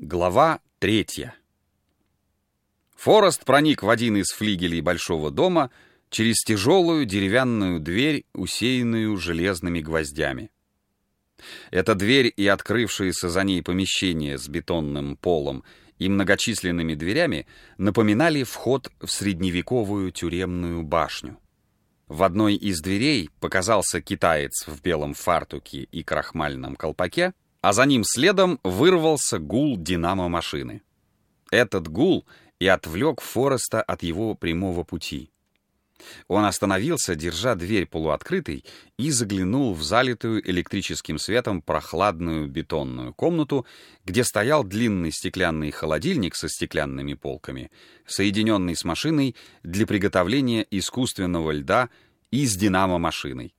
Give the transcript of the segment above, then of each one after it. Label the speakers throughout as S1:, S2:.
S1: Глава 3. Форест проник в один из флигелей большого дома через тяжелую деревянную дверь, усеянную железными гвоздями. Эта дверь и открывшиеся за ней помещения с бетонным полом и многочисленными дверями напоминали вход в средневековую тюремную башню. В одной из дверей показался китаец в белом фартуке и крахмальном колпаке, а за ним следом вырвался гул динамо-машины. Этот гул и отвлек Фореста от его прямого пути. Он остановился, держа дверь полуоткрытой, и заглянул в залитую электрическим светом прохладную бетонную комнату, где стоял длинный стеклянный холодильник со стеклянными полками, соединенный с машиной для приготовления искусственного льда и с динамо-машиной.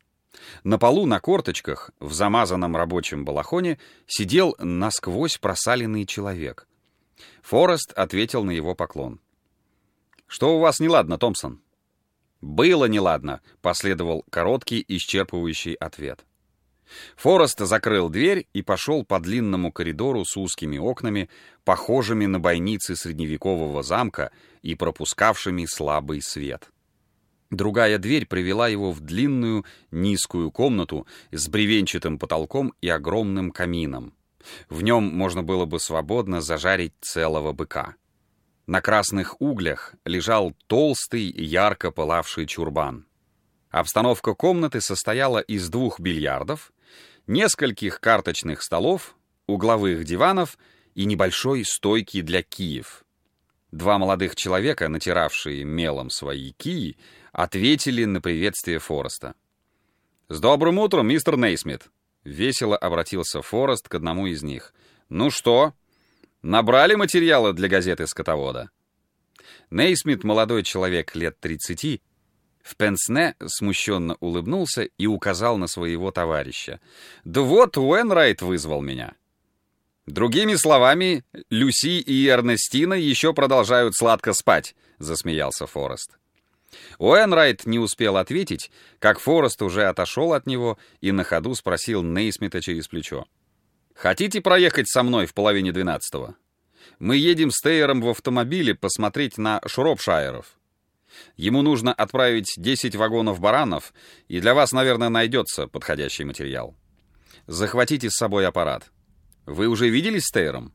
S1: На полу на корточках, в замазанном рабочем балахоне, сидел насквозь просаленный человек. Форест ответил на его поклон. «Что у вас неладно, Томпсон?» «Было неладно», — последовал короткий, исчерпывающий ответ. Форест закрыл дверь и пошел по длинному коридору с узкими окнами, похожими на бойницы средневекового замка и пропускавшими слабый свет. Другая дверь привела его в длинную, низкую комнату с бревенчатым потолком и огромным камином. В нем можно было бы свободно зажарить целого быка. На красных углях лежал толстый, ярко пылавший чурбан. Обстановка комнаты состояла из 2 бильярдов, нескольких карточных столов, угловых диванов и небольшой стойки для киев. 2 молодых человека, натиравшие мелом свои кии, ответили на приветствие Фореста. «С добрым утром, мистер Нейсмит!» — весело обратился Форест к одному из них. «Ну что, набрали материалы для газеты «Скотовода»?» Нейсмит, молодой человек лет 30, в пенсне смущенно улыбнулся и указал на своего товарища. «Да вот Уэнрайт вызвал меня». «Другими словами, Люси и Эрнестина еще продолжают сладко спать», — засмеялся Форест. Уэнрайт не успел ответить, как Форест уже отошел от него и на ходу спросил Нейсмита через плечо. «Хотите проехать со мной в 11:30? Мы едем с Тейером в автомобиле посмотреть на Шропшайров. Ему нужно отправить 10 вагонов баранов, и для вас, наверное, найдется подходящий материал. Захватите с собой аппарат. Вы уже виделись с Тейером?»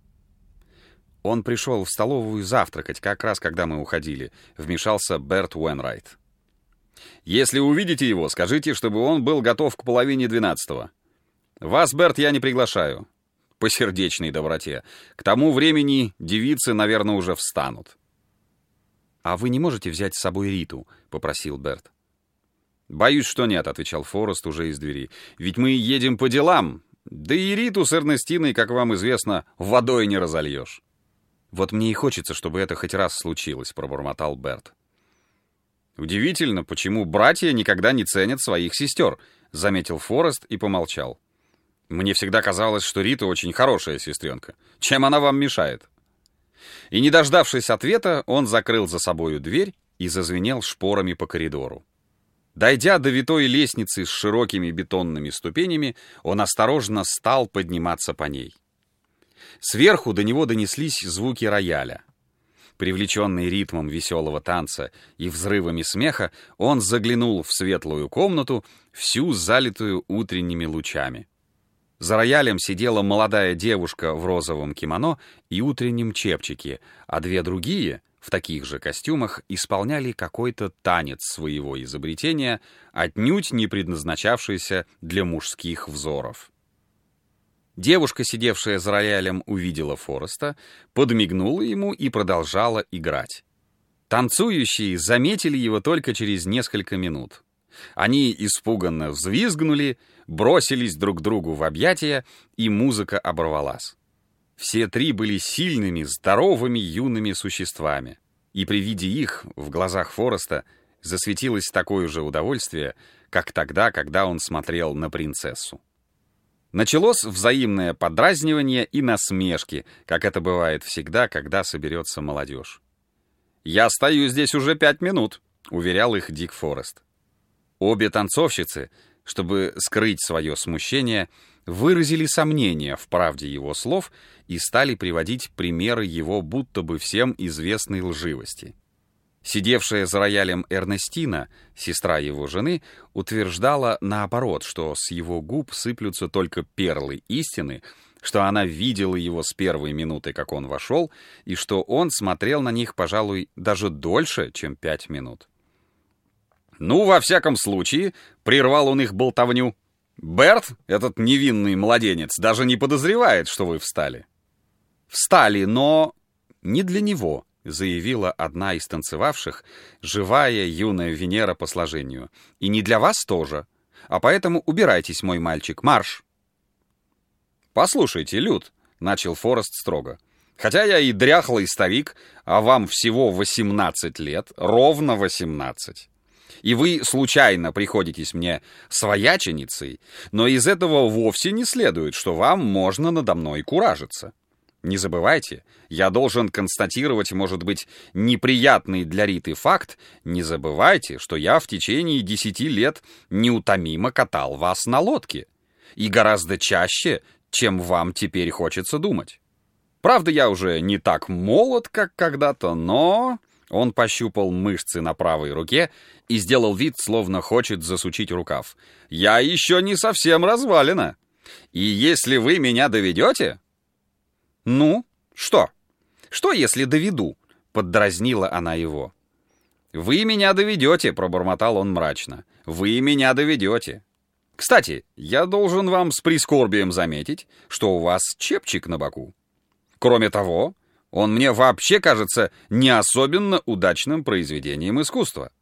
S1: «Он пришел в столовую завтракать, как раз когда мы уходили», — вмешался Берт Уэнрайт. «Если увидите его, скажите, чтобы он был готов к 11:30. Вас, Берт, я не приглашаю. По сердечной доброте. К тому времени девицы, наверное, уже встанут». «А вы не можете взять с собой Риту?» — попросил Берт. «Боюсь, что нет», — отвечал Форест уже из двери. «Ведь мы едем по делам. Да и Риту с Эрнестиной, как вам известно, водой не разольешь». «Вот мне и хочется, чтобы это хоть раз случилось», — пробормотал Берт. «Удивительно, почему братья никогда не ценят своих сестер», — заметил Форест и помолчал. «Мне всегда казалось, что Рита очень хорошая сестренка. Чем она вам мешает?» И, не дождавшись ответа, он закрыл за собою дверь и зазвенел шпорами по коридору. Дойдя до витой лестницы с широкими бетонными ступенями, он осторожно стал подниматься по ней. Сверху до него донеслись звуки рояля. Привлеченный ритмом веселого танца и взрывами смеха, он заглянул в светлую комнату, всю залитую утренними лучами. За роялем сидела молодая девушка в розовом кимоно и утреннем чепчике, а 2 другие, в таких же костюмах, исполняли какой-то танец своего изобретения, отнюдь не предназначавшийся для мужских взоров. Девушка, сидевшая за роялем, увидела Фореста, подмигнула ему и продолжала играть. Танцующие заметили его только через несколько минут. Они испуганно взвизгнули, бросились друг другу в объятия, и музыка оборвалась. Все 3 были сильными, здоровыми юными существами, и при виде их в глазах Фореста засветилось такое же удовольствие, как тогда, когда он смотрел на принцессу. Началось взаимное подразнивание и насмешки, как это бывает всегда, когда соберется молодежь. «Я стою здесь уже 5 минут», — уверял их Дик Форест. Обе танцовщицы, чтобы скрыть свое смущение, выразили сомнение в правде его слов и стали приводить примеры его будто бы всем известной лживости. Сидевшая за роялем Эрнестина, сестра его жены, утверждала наоборот, что с его губ сыплются только перлы истины, что она видела его с первой минуты, как он вошел, и что он смотрел на них, пожалуй, даже дольше, чем 5 минут. «Ну, во всяком случае», — прервал он их болтовню, «Берт, этот невинный младенец, даже не подозревает, что вы встали». «Встали, но не для него», — заявила одна из танцевавших, живая юная Венера по сложению. «И не для вас тоже. А поэтому убирайтесь, мой мальчик, марш!» «Послушайте, Люд», — начал Форест строго, «хотя я и дряхлый старик, а вам всего 18 лет, ровно 18. И вы случайно приходитесь мне свояченицей, но из этого вовсе не следует, что вам можно надо мной куражиться. Не забывайте, я должен констатировать, может быть, неприятный для Риты факт, не забывайте, что я в течение 10 лет неутомимо катал вас на лодке. И гораздо чаще, чем вам теперь хочется думать. Правда, я уже не так молод, как когда-то, но...» Он пощупал мышцы на правой руке и сделал вид, словно хочет засучить рукав. «Я еще не совсем развалина. И если вы меня доведете...» «Ну, что? Что, если доведу?» — поддразнила она его. «Вы меня доведете», — пробормотал он мрачно. «Вы меня доведете. Кстати, я должен вам с прискорбием заметить, что у вас чепчик на боку. Кроме того, он мне вообще кажется не особенно удачным произведением искусства.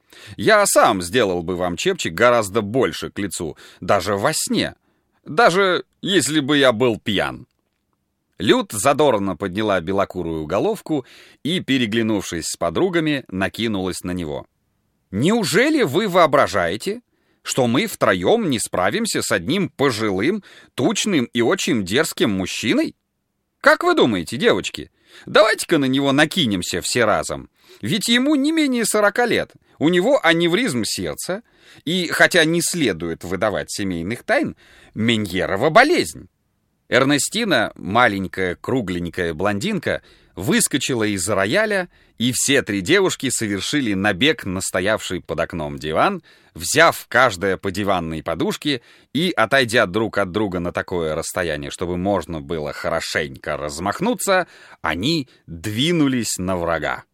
S1: Я сам сделал бы вам чепчик гораздо больше к лицу, даже во сне, даже если бы я был пьян». Люд задорно подняла белокурую головку и, переглянувшись с подругами, накинулась на него. «Неужели вы воображаете, что мы втроем не справимся с одним пожилым, тучным и очень дерзким мужчиной? Как вы думаете, девочки? Давайте-ка на него накинемся все разом. Ведь ему не менее 40 лет, у него аневризм сердца, и, хотя не следует выдавать семейных тайн, Меньерова болезнь». Эрнестина, маленькая кругленькая блондинка, выскочила из-за рояля, и все 3 девушки совершили набег на стоявший под окном диван, взяв каждая по диванной подушке и, отойдя друг от друга на такое расстояние, чтобы можно было хорошенько размахнуться, они двинулись на врага.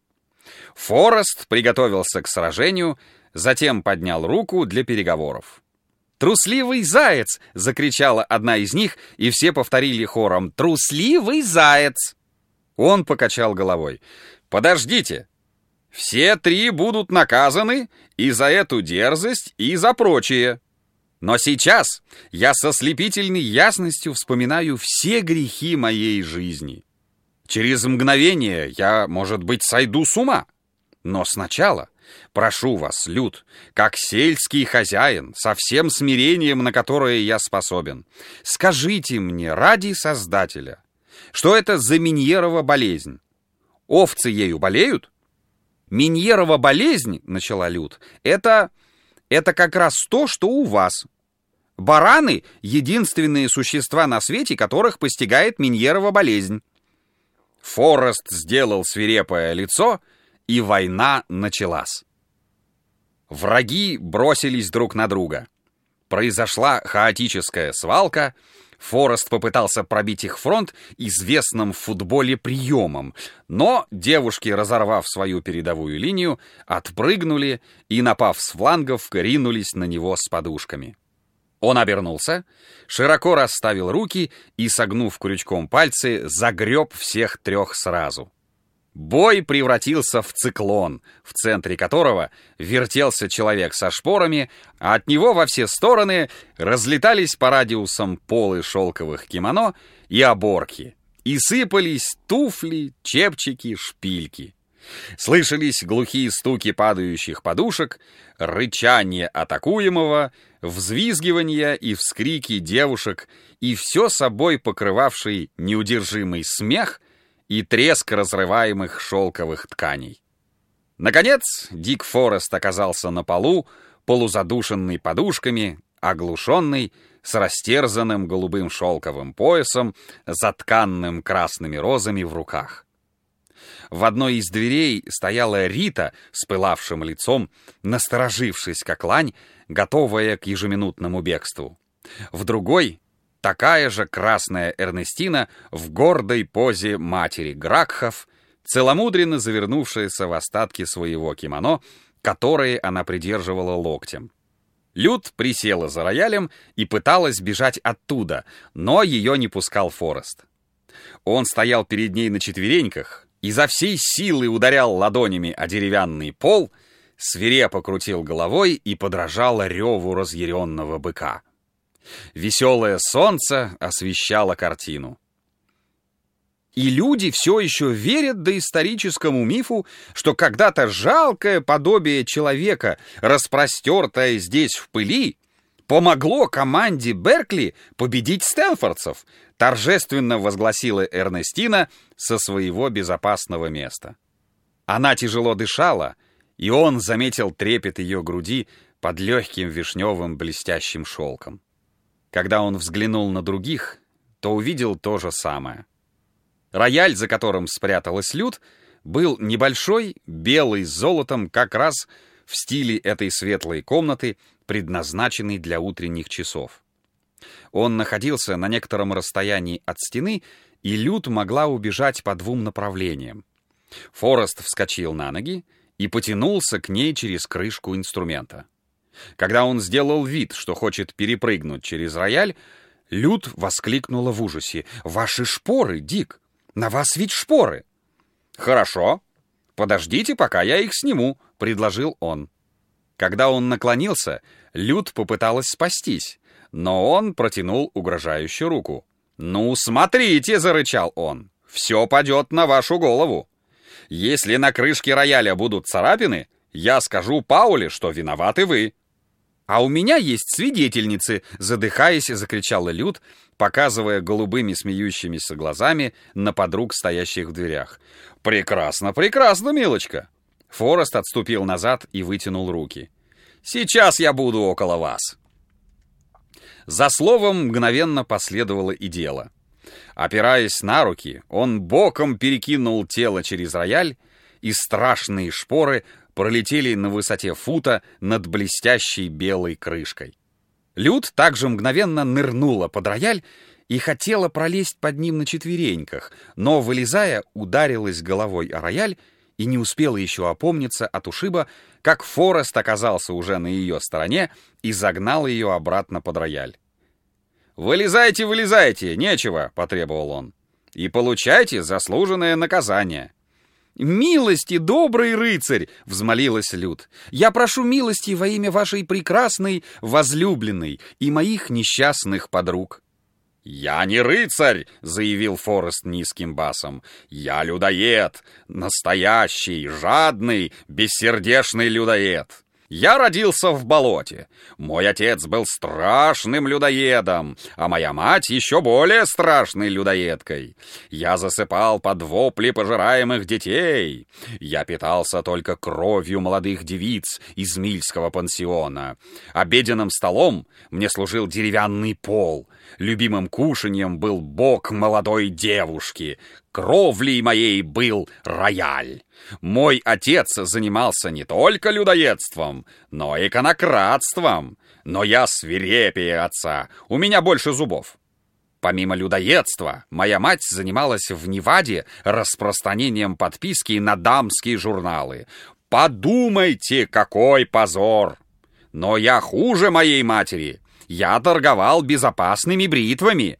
S1: Форест приготовился к сражению, затем поднял руку для переговоров. «Трусливый заяц!» — закричала одна из них, и все повторили хором: «Трусливый заяц!» Он покачал головой. «Подождите! Все 3 будут наказаны и за эту дерзость, и за прочее. Но сейчас я со слепительной ясностью вспоминаю все грехи моей жизни. Через мгновение я, может быть, сойду с ума. Но сначала... Прошу вас, Люд, как сельский хозяин, со всем смирением, на которое я способен, скажите мне ради Создателя, что это за Меньерова болезнь? Овцы ею болеют?» «Меньерова болезнь, — начала Люд, — это как раз то, что у вас. Бараны — единственные существа на свете, которых постигает Меньерова болезнь». Форест сделал свирепое лицо, и война началась. Враги бросились друг на друга. Произошла хаотическая свалка. Форест попытался пробить их фронт известным в футболе приемом, но девушки, разорвав свою передовую линию, отпрыгнули и, напав с флангов, ринулись на него с подушками. Он обернулся, широко расставил руки и, согнув крючком пальцы, загреб всех 3 сразу. Бой превратился в циклон, в центре которого вертелся человек со шпорами, а от него во все стороны разлетались по радиусам полы шелковых кимоно и оборки, и сыпались туфли, чепчики, шпильки. Слышались глухие стуки падающих подушек, рычание атакуемого, взвизгивания и вскрики девушек, и все собой покрывавший неудержимый смех и треск разрываемых шелковых тканей. Наконец, Дик Форест оказался на полу, полузадушенный подушками, оглушенный, с растерзанным голубым шелковым поясом, затканным красными розами в руках. В одной из дверей стояла Рита с пылавшим лицом, насторожившись как лань, готовая к ежеминутному бегству. В другой — такая же красная Эрнестина в гордой позе матери Гракхов, целомудренно завернувшаяся в остатки своего кимоно, которые она придерживала локтем. Люд присела за роялем и пыталась бежать оттуда, но ее не пускал Форест. Он стоял перед ней на четвереньках, изо всей силы ударял ладонями о деревянный пол, свирепо крутил головой и подражал реву разъяренного быка. Веселое солнце освещало картину. И люди все еще верят доисторическому мифу, что когда-то жалкое подобие человека, распростертое здесь в пыли, помогло команде Беркли победить стэнфордцев, торжественно возгласила Эрнестина со своего безопасного места. Она тяжело дышала, и он заметил трепет ее груди под легким вишневым блестящим шелком. Когда он взглянул на других, то увидел то же самое. Рояль, за которым спряталась Люд, был небольшой, белый с золотом, как раз в стиле этой светлой комнаты, предназначенной для утренних часов. Он находился на некотором расстоянии от стены, и Люд могла убежать по двум направлениям. Форест вскочил на ноги и потянулся к ней через крышку инструмента. Когда он сделал вид, что хочет перепрыгнуть через рояль, Люд воскликнула в ужасе: «Ваши шпоры, Дик! На вас ведь шпоры!» «Хорошо. Подождите, пока я их сниму», — предложил он. Когда он наклонился, Люд попыталась спастись, но он протянул угрожающую руку. «Ну, смотрите!» — зарычал он. «Все падет на вашу голову. Если на крышке рояля будут царапины, я скажу Пауле, что виноваты вы». «А у меня есть свидетельницы!» — задыхаясь, закричала Люд, показывая голубыми смеющимися глазами на подруг, стоящих в дверях. «Прекрасно, прекрасно, милочка!» Форест отступил назад и вытянул руки. «Сейчас я буду около вас!» За словом мгновенно последовало и дело. Опираясь на руки, он боком перекинул тело через рояль, и страшные шпоры пролетели на высоте фута над блестящей белой крышкой. Люд также мгновенно нырнула под рояль и хотела пролезть под ним на четвереньках, но, вылезая, ударилась головой о рояль и не успела еще опомниться от ушиба, как Форест оказался уже на ее стороне и загнал ее обратно под рояль. «Вылезайте, вылезайте, нечего», — потребовал он, — «и получайте заслуженное наказание». «Милости, добрый рыцарь!» — взмолилась Люд. «Я прошу милости во имя вашей прекрасной возлюбленной и моих несчастных подруг». «Я не рыцарь!» — заявил Форест низким басом. «Я людоед, настоящий, жадный, бессердечный людоед. Я родился в болоте. Мой отец был страшным людоедом, а моя мать еще более страшной людоедкой. Я засыпал под вопли пожираемых детей. Я питался только кровью молодых девиц из Мильского пансиона. Обеденным столом мне служил деревянный пол. Любимым кушаньем был бок молодой девушки. Кровлей моей был рояль. Мой отец занимался не только людоедством, но и конокрадством. Но я свирепее отца, у меня больше зубов. Помимо людоедства, моя мать занималась в Неваде распространением подписки на дамские журналы. Подумайте, какой позор! Но я хуже моей матери. Я торговал безопасными бритвами.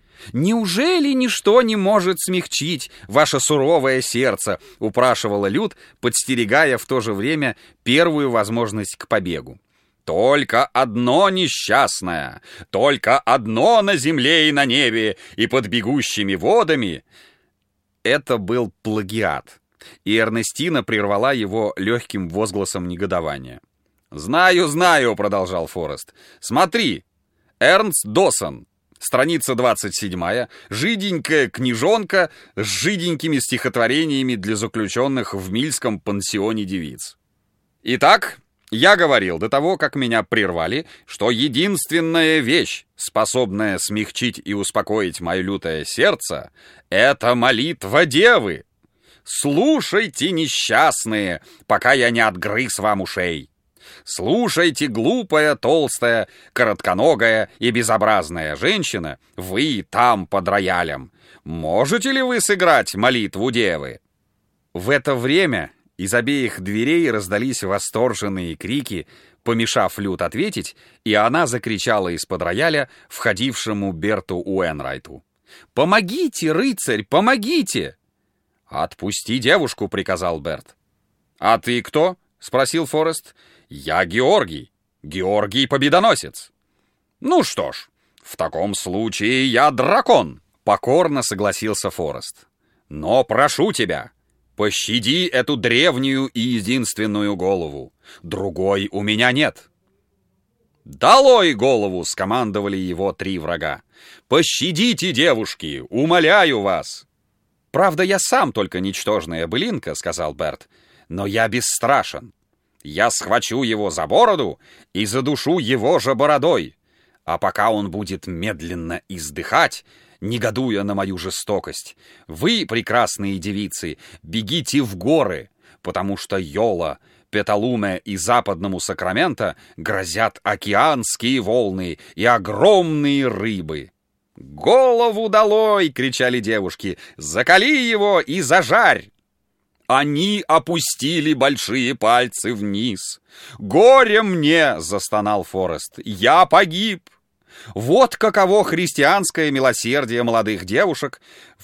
S1: «Неужели ничто не может смягчить ваше суровое сердце?» — упрашивала Люд, подстерегая в то же время первую возможность к побегу. «Только одно несчастное, только одно на земле и на небе, и под бегущими водами». Это был плагиат, и Эрнестина прервала его легким возгласом негодования. «Знаю, знаю», — продолжал Форест. «Смотри, Эрнст Досон». Страница 27, жиденькая книжонка с жиденькими стихотворениями для заключенных в Мильском пансионе девиц. Итак, Я говорил до того, как меня прервали, что единственная вещь, способная смягчить и успокоить мое лютое сердце, это молитва Девы. Слушайте, несчастные, пока я не отгрыз вам ушей. Слушайте, глупая, толстая, коротконогая и безобразная женщина, вы там под роялем. Можете ли вы сыграть молитву Девы? В это время из обеих дверей раздались восторженные крики, помешав Лют ответить, и она закричала из-под рояля входившему Берту Уэнрайту: «Помогите, рыцарь, помогите!» «Отпусти девушку», — приказал Берт. «А ты кто?» — спросил Форест. «Я Георгий. Георгий Победоносец». «Ну что ж, в таком случае я дракон», — покорно согласился Форест. «Но прошу тебя, пощади эту древнюю и единственную голову. Другой у меня нет». «Долой голову!» — скомандовали его три врага. «Пощадите, девушки, умоляю вас!» «Правда, я сам только ничтожная былинка», — сказал Берт, — «но я бесстрашен. Я схвачу его за бороду и задушу его же бородой, а пока он будет медленно издыхать, негодуя на мою жестокость, вы, прекрасные девицы, бегите в горы, потому что Йола, Петалуме и западному Сакраменто грозят океанские волны и огромные рыбы». «Голову долой!» — кричали девушки. «Закали его и зажарь!» Они опустили большие пальцы вниз. «Горе мне!» — застонал Форест. «Я погиб!» Вот каково христианское милосердие молодых девушек в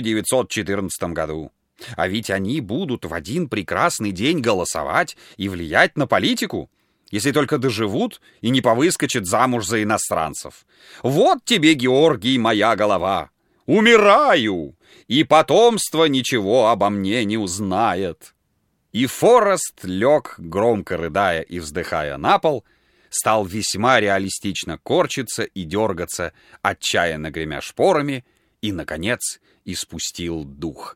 S1: 1914 году. А ведь они будут в один прекрасный день голосовать и влиять на политику, если только доживут и не повыскочат замуж за иностранцев. Вот тебе, Георгий, моя голова. Умираю, и потомство ничего обо мне не узнает. И Форест лег, громко рыдая и вздыхая на пол, стал весьма реалистично корчиться и дергаться, отчаянно гремя шпорами, и, наконец, испустил дух.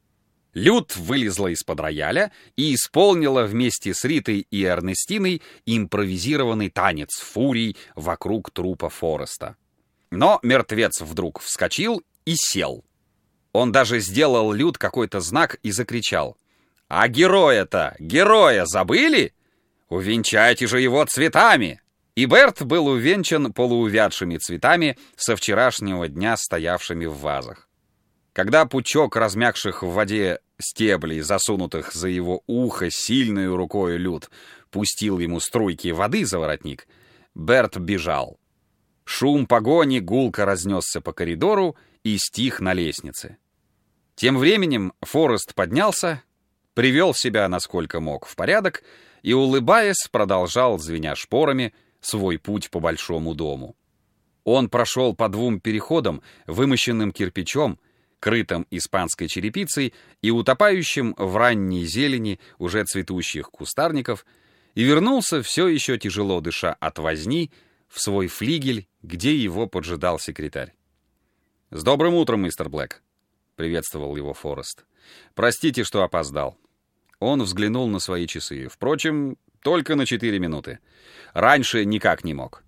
S1: Лют вылезла из-под рояля и исполнила вместе с Ритой и Эрнестиной импровизированный танец фурий вокруг трупа Фореста. Но мертвец вдруг вскочил и сел. Он даже сделал Лют какой-то знак и закричал: «А героя-то, героя забыли? Увенчайте же его цветами!» И Берт был увенчан полуувядшими цветами, со вчерашнего дня стоявшими в вазах. Когда пучок размягших в воде стеблей, засунутых за его ухо сильной рукой Лют, пустил ему струйки воды за воротник, Берт бежал. Шум погони гулко разнесся по коридору и стих на лестнице. Тем временем Форест поднялся, привел себя насколько мог в порядок и, улыбаясь, продолжал, звеня шпорами, свой путь по большому дому. Он прошел по двум переходам, вымощенным кирпичом, крытым испанской черепицей и утопающим в ранней зелени уже цветущих кустарников, и вернулся, все еще тяжело дыша от возни, в свой флигель, где его поджидал секретарь. «С добрым утром, мистер Блэк», — приветствовал его Форест. «Простите, что опоздал». Он взглянул на свои часы. Впрочем, только на 4 минуты. Раньше никак не мог.